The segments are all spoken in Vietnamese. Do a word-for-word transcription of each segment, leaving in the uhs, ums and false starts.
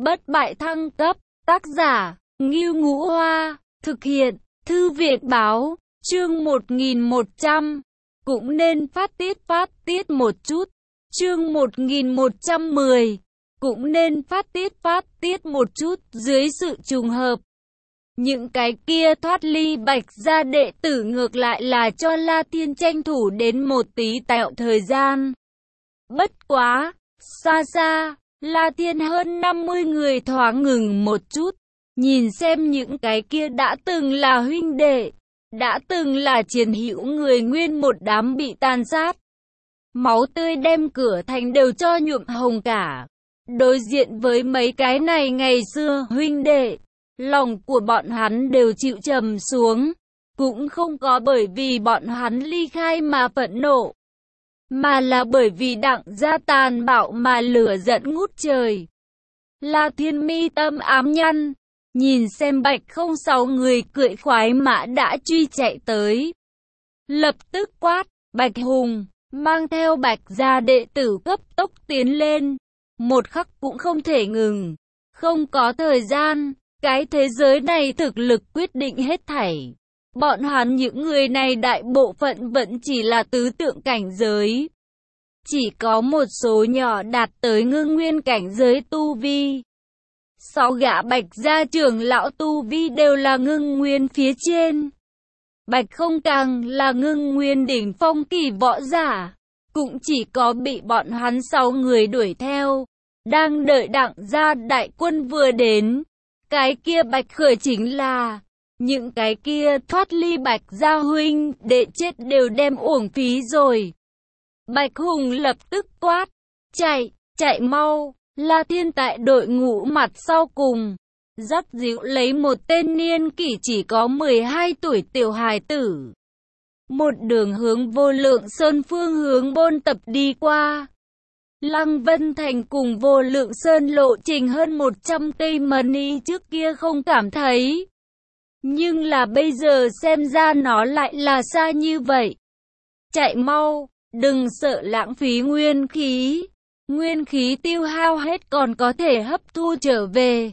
Bất bại thăng cấp, tác giả, Ngưu Ngũ Hoa, thực hiện, Thư viện báo, chương một nghìn một trăm, cũng nên phát tiết phát tiết một chút, chương một nghìn một trăm mười, cũng nên phát tiết phát tiết một chút, dưới sự trùng hợp. Những cái kia thoát ly Bạch gia đệ tử ngược lại là cho La Thiên tranh thủ đến một tí tạo thời gian. Bất quá, xa xa, La Thiên hơn năm mươi người thoáng ngừng một chút, nhìn xem những cái kia đã từng là huynh đệ, đã từng là chiến hữu người nguyên một đám bị tàn sát. Máu tươi đem cửa thành đều cho nhuộm hồng cả. Đối diện với mấy cái này ngày xưa huynh đệ, lòng của bọn hắn đều chịu trầm xuống, cũng không có bởi vì bọn hắn ly khai mà phẫn nộ, mà là bởi vì Đặng gia tàn bạo mà lửa giận ngút trời. La Thiên mi tâm ám nhăn, nhìn xem Bạch không sáu người cưỡi khoái mã đã truy chạy tới. Lập tức quát, Bạch Hùng, mang theo Bạch gia đệ tử cấp tốc tiến lên, một khắc cũng không thể ngừng, không có thời gian, cái thế giới này thực lực quyết định hết thảy. Bọn hắn những người này đại bộ phận vẫn chỉ là tứ tượng cảnh giới. Chỉ có một số nhỏ đạt tới ngưng nguyên cảnh giới tu vi. Sáu gã Bạch gia trưởng lão tu vi đều là ngưng nguyên phía trên. Bạch không càng là ngưng nguyên đỉnh phong kỳ võ giả. Cũng chỉ có bị bọn hắn sáu người đuổi theo. Đang đợi Đặng gia đại quân vừa đến. Cái kia Bạch khởi chính là những cái kia thoát ly Bạch gia huynh đệ chết đều đem uổng phí rồi. Bạch Hùng lập tức quát, chạy, chạy mau. La Thiên tại đội ngũ mặt sau cùng, dắt dịu lấy một tên niên kỷ chỉ có mười hai tuổi tiểu hài tử. Một đường hướng Vô Lượng Sơn phương hướng bôn tập đi qua. Lăng Vân Thành cùng Vô Lượng Sơn lộ trình hơn một trăm cây money trước kia không cảm thấy. Nhưng là bây giờ xem ra nó lại là xa như vậy. Chạy mau, đừng sợ lãng phí nguyên khí. Nguyên khí tiêu hao hết còn có thể hấp thu trở về.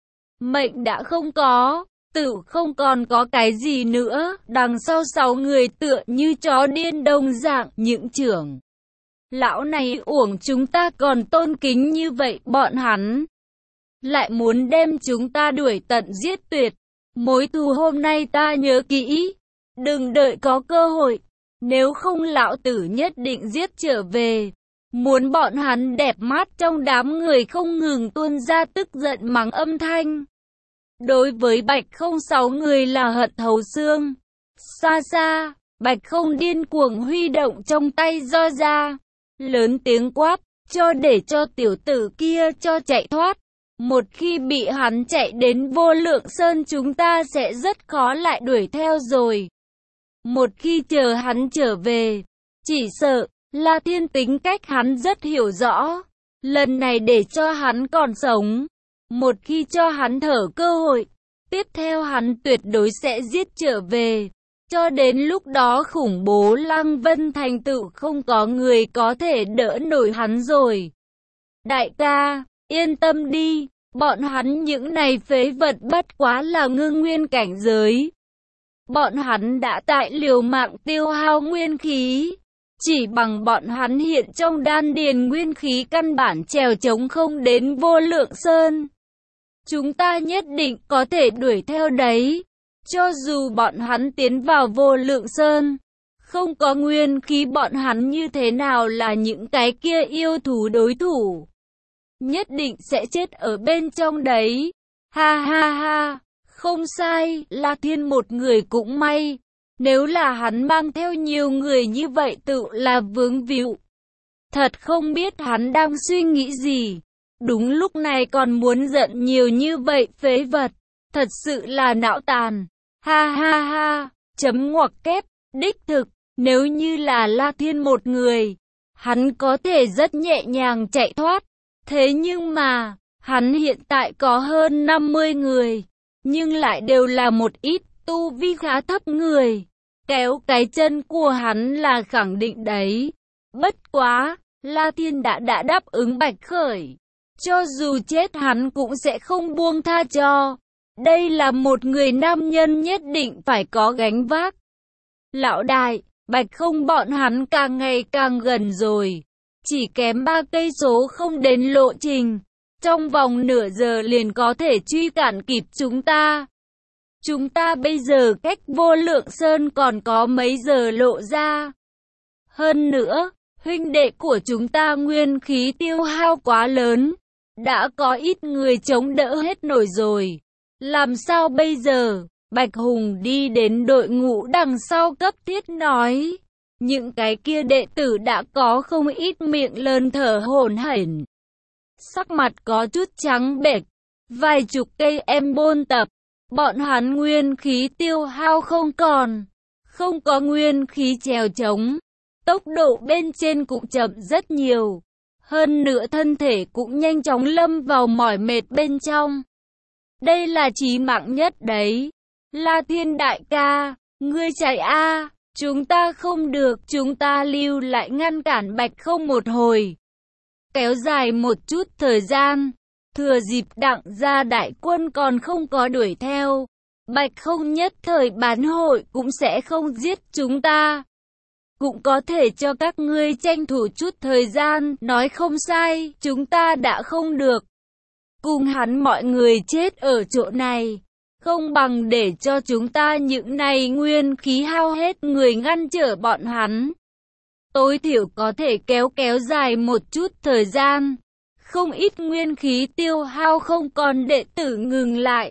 Mệnh đã không có, tự không còn có cái gì nữa. Đằng sau sáu người tựa như chó điên đồng dạng những trưởng lão này uổng chúng ta còn tôn kính như vậy, bọn hắn lại muốn đem chúng ta đuổi tận giết tuyệt. Mối thù hôm nay ta nhớ kỹ, đừng đợi có cơ hội, nếu không lão tử nhất định giết trở về. Muốn bọn hắn đẹp mắt trong đám người không ngừng tuôn ra tức giận mắng âm thanh. Đối với Bạch không sáu người là hận thấu xương. Xa xa, Bạch không điên cuồng huy động trong tay roi ra, lớn tiếng quát, cho để cho tiểu tử kia cho chạy thoát. Một khi bị hắn chạy đến Vô Lượng Sơn chúng ta sẽ rất khó lại đuổi theo rồi. Một khi chờ hắn trở về, chỉ sợ La Thiên tính cách hắn rất hiểu rõ. Lần này để cho hắn còn sống, một khi cho hắn thở cơ hội, tiếp theo hắn tuyệt đối sẽ giết trở về. Cho đến lúc đó khủng bố Lăng Vân Thành tự không có người có thể đỡ nổi hắn rồi. Đại ca, yên tâm đi, bọn hắn những này phế vật bất quá là ngưng nguyên cảnh giới. Bọn hắn đã tại liều mạng tiêu hao nguyên khí. Chỉ bằng bọn hắn hiện trong đan điền nguyên khí căn bản trèo chống không đến Vô Lượng Sơn. Chúng ta nhất định có thể đuổi theo đấy. Cho dù bọn hắn tiến vào Vô Lượng Sơn, không có nguyên khí bọn hắn như thế nào là những cái kia yêu thú đối thủ. Nhất định sẽ chết ở bên trong đấy. Ha ha ha, không sai, La Thiên một người cũng may. Nếu là hắn mang theo nhiều người như vậy tự là vướng víu. Thật không biết hắn đang suy nghĩ gì. Đúng lúc này còn muốn giận nhiều như vậy phế vật. Thật sự là não tàn. Ha ha ha, chấm ngoặc kép, đích thực. Nếu như là La Thiên một người, hắn có thể rất nhẹ nhàng chạy thoát. Thế nhưng mà, hắn hiện tại có hơn năm mươi người. Nhưng lại đều là một ít tu vi khá thấp người. Kéo cái chân của hắn là khẳng định đấy. Bất quá, La Thiên đã đã đáp ứng Bạch Khởi. Cho dù chết hắn cũng sẽ không buông tha cho. Đây là một người nam nhân nhất định phải có gánh vác. Lão đại, Bạch Không bọn hắn càng ngày càng gần rồi. Chỉ kém ba cây số không đến lộ trình. Trong vòng nửa giờ liền có thể truy cản kịp chúng ta. Chúng ta bây giờ cách Vô Lượng Sơn còn có mấy giờ lộ ra. Hơn nữa, huynh đệ của chúng ta nguyên khí tiêu hao quá lớn. Đã có ít người chống đỡ hết nổi rồi. Làm sao bây giờ? Bạch Hùng đi đến đội ngũ đằng sau cấp thiết nói. Những cái kia đệ tử đã có không ít miệng lớn thở hổn hển. Sắc mặt có chút trắng bệch. Vài chục cây em bôn tập. Bọn hắn nguyên khí tiêu hao không còn. Không có nguyên khí chèo chống. Tốc độ bên trên cũng chậm rất nhiều. Hơn nữa thân thể cũng nhanh chóng lâm vào mỏi mệt bên trong. Đây là chí mạng nhất đấy. La Thiên đại ca, ngươi chạy a, chúng ta không được, chúng ta lưu lại ngăn cản Bạch Không một hồi. Kéo dài một chút thời gian, thừa dịp Đặng gia đại quân còn không có đuổi theo. Bạch Không nhất thời bán hội cũng sẽ không giết chúng ta. Cũng có thể cho các ngươi tranh thủ chút thời gian, nói không sai, chúng ta đã không được. Cùng hắn mọi người chết ở chỗ này, không bằng để cho chúng ta những này nguyên khí hao hết người ngăn trở bọn hắn. Tối thiểu có thể kéo kéo dài một chút thời gian, không ít nguyên khí tiêu hao không còn đệ tử ngừng lại.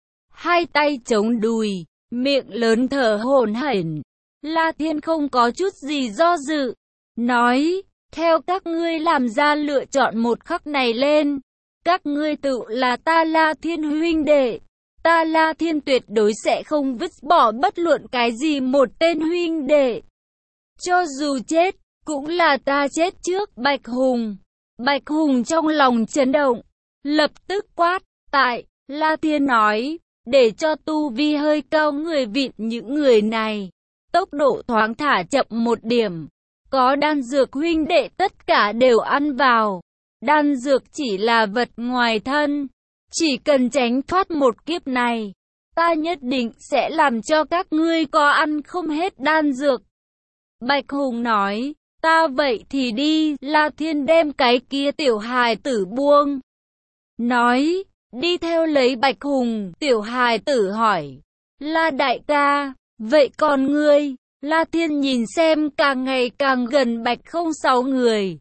Hai tay chống đùi, miệng lớn thở hổn hển. La Thiên không có chút gì do dự, nói, theo các ngươi làm ra lựa chọn một khắc này lên, các ngươi tự là ta La Thiên huynh đệ, ta La Thiên tuyệt đối sẽ không vứt bỏ bất luận cái gì một tên huynh đệ. Cho dù chết, cũng là ta chết trước. Bạch Hùng. Bạch Hùng trong lòng chấn động, lập tức quát, tại, La Thiên nói, để cho tu vi hơi cao người vịn những người này. Tốc độ thoáng thả chậm một điểm. Có đan dược huynh đệ tất cả đều ăn vào. Đan dược chỉ là vật ngoài thân. Chỉ cần tránh thoát một kiếp này, ta nhất định sẽ làm cho các ngươi có ăn không hết đan dược. Bạch Hùng nói, ta vậy thì đi. La Thiên đem cái kia tiểu hài tử buông. Nói, đi theo lấy Bạch Hùng. Tiểu hài tử hỏi, La đại ca, vậy còn ngươi? La Thiên nhìn xem càng ngày càng gần Bạch Không sáu người.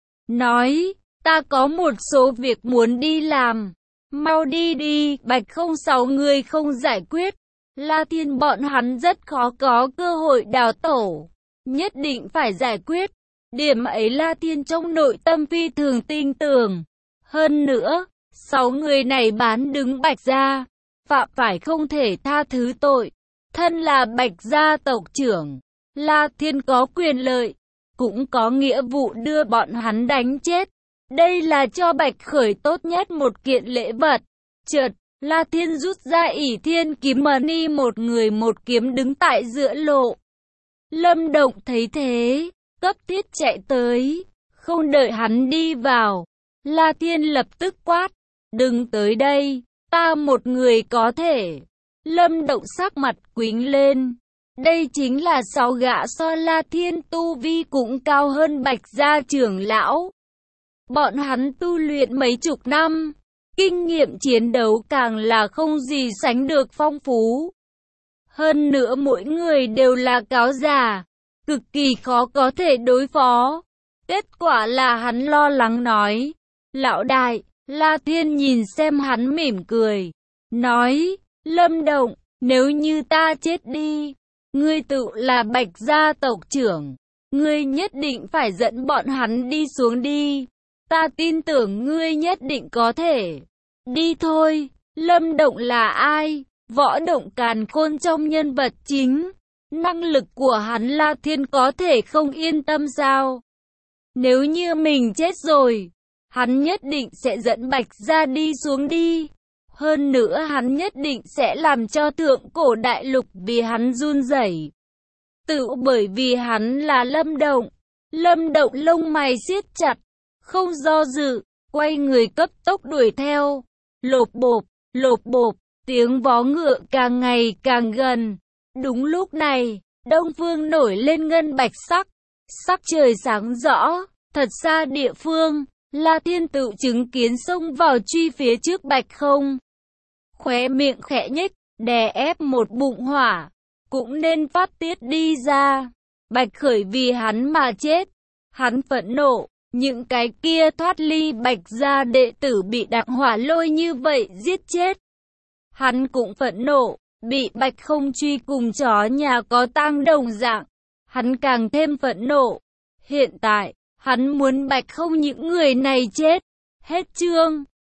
Nói, ta có một số việc muốn đi làm. Mau đi đi. Bạch Không sáu người không giải quyết. La Thiên bọn hắn rất khó có cơ hội đào tổ. Nhất định phải giải quyết. Điểm ấy La Thiên trong nội tâm phi thường tin tưởng. Hơn nữa, sáu người này bán đứng Bạch gia, phạm phải không thể tha thứ tội. Thân là Bạch gia tộc trưởng, La Thiên có quyền lợi, cũng có nghĩa vụ đưa bọn hắn đánh chết. Đây là cho Bạch Khởi tốt nhất một kiện lễ vật. Chợt, La Thiên rút ra ỷ thiên kiếm mani, một người một kiếm đứng tại giữa lộ. Lâm Động thấy thế, cấp thiết chạy tới, không đợi hắn đi vào. La Thiên lập tức quát, đừng tới đây, ta một người có thể. Lâm Động sắc mặt quĩnh lên. Đây chính là sáu gã so La Thiên tu vi cũng cao hơn Bạch gia trưởng lão. Bọn hắn tu luyện mấy chục năm, kinh nghiệm chiến đấu càng là không gì sánh được phong phú. Hơn nữa mỗi người đều là cáo giả, cực kỳ khó có thể đối phó. Kết quả là hắn lo lắng nói, lão đại. La Thiên nhìn xem hắn mỉm cười, nói, Lâm Động, nếu như ta chết đi, ngươi tự là Bạch gia tộc trưởng, ngươi nhất định phải dẫn bọn hắn đi xuống đi. Ta tin tưởng ngươi nhất định có thể. Đi thôi. Lâm Động là ai? Võ Động Càn Khôn trong nhân vật chính. Năng lực của hắn La Thiên có thể không yên tâm sao? Nếu như mình chết rồi, hắn nhất định sẽ dẫn Bạch gia đi xuống đi. Hơn nữa hắn nhất định sẽ làm cho thượng cổ đại lục vì hắn run rẩy. Tự bởi vì hắn là Lâm Động. Lâm Động lông mày siết chặt, không do dự, quay người cấp tốc đuổi theo. Lộp bộp, lộp bộp, tiếng vó ngựa càng ngày càng gần. Đúng lúc này, đông phương nổi lên ngân bạch sắc. Sắc trời sáng rõ, thật xa địa phương, La Thiên Tự chứng kiến xông vào truy phía trước Bạch Không. Khóe miệng khẽ nhếch, đè ép một bụng hỏa, cũng nên phát tiết đi ra. Bạch Khởi vì hắn mà chết, hắn phẫn nộ, những cái kia thoát ly Bạch gia đệ tử bị Đặng Hỏa Lôi như vậy giết chết. Hắn cũng phẫn nộ, bị Bạch Không truy cùng chó nhà có tang đồng dạng, hắn càng thêm phẫn nộ. Hiện tại, hắn muốn Bạch Không những người này chết. Hết chương.